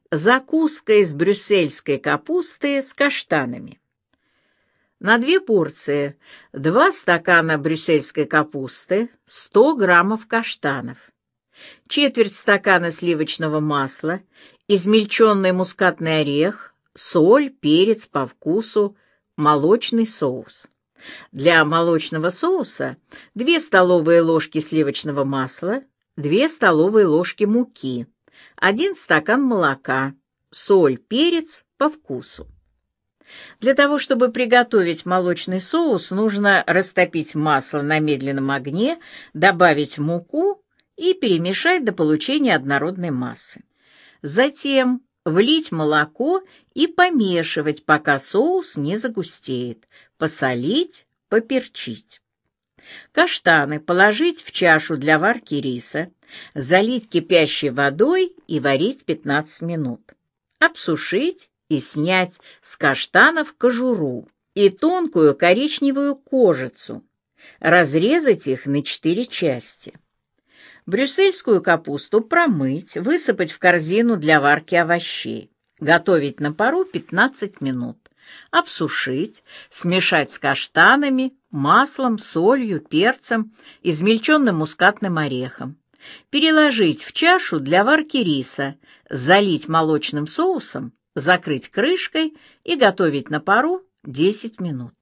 Закуска из брюссельской капусты с каштанами. На 2 порции 2 стакана брюссельской капусты, 100 граммов каштанов, четверть стакана сливочного масла, измельченный мускатный орех, соль, перец по вкусу, молочный соус. Для молочного соуса 2 столовые ложки сливочного масла, 2 столовые ложки муки, 1 стакан молока, соль, перец по вкусу. Для того, чтобы приготовить молочный соус, нужно растопить масло на медленном огне, добавить муку и перемешать до получения однородной массы. Затем влить молоко и помешивать, пока соус не загустеет, посолить, поперчить. Каштаны положить в чашу для варки риса, залить кипящей водой и варить 15 минут. Обсушить и снять с каштанов кожуру и тонкую коричневую кожицу. Разрезать их на 4 части. Брюссельскую капусту промыть, высыпать в корзину для варки овощей. Готовить на пару 15 минут. Обсушить, смешать с каштанами, маслом, солью, перцем, измельченным мускатным орехом. Переложить в чашу для варки риса, залить молочным соусом, закрыть крышкой и готовить на пару 10 минут.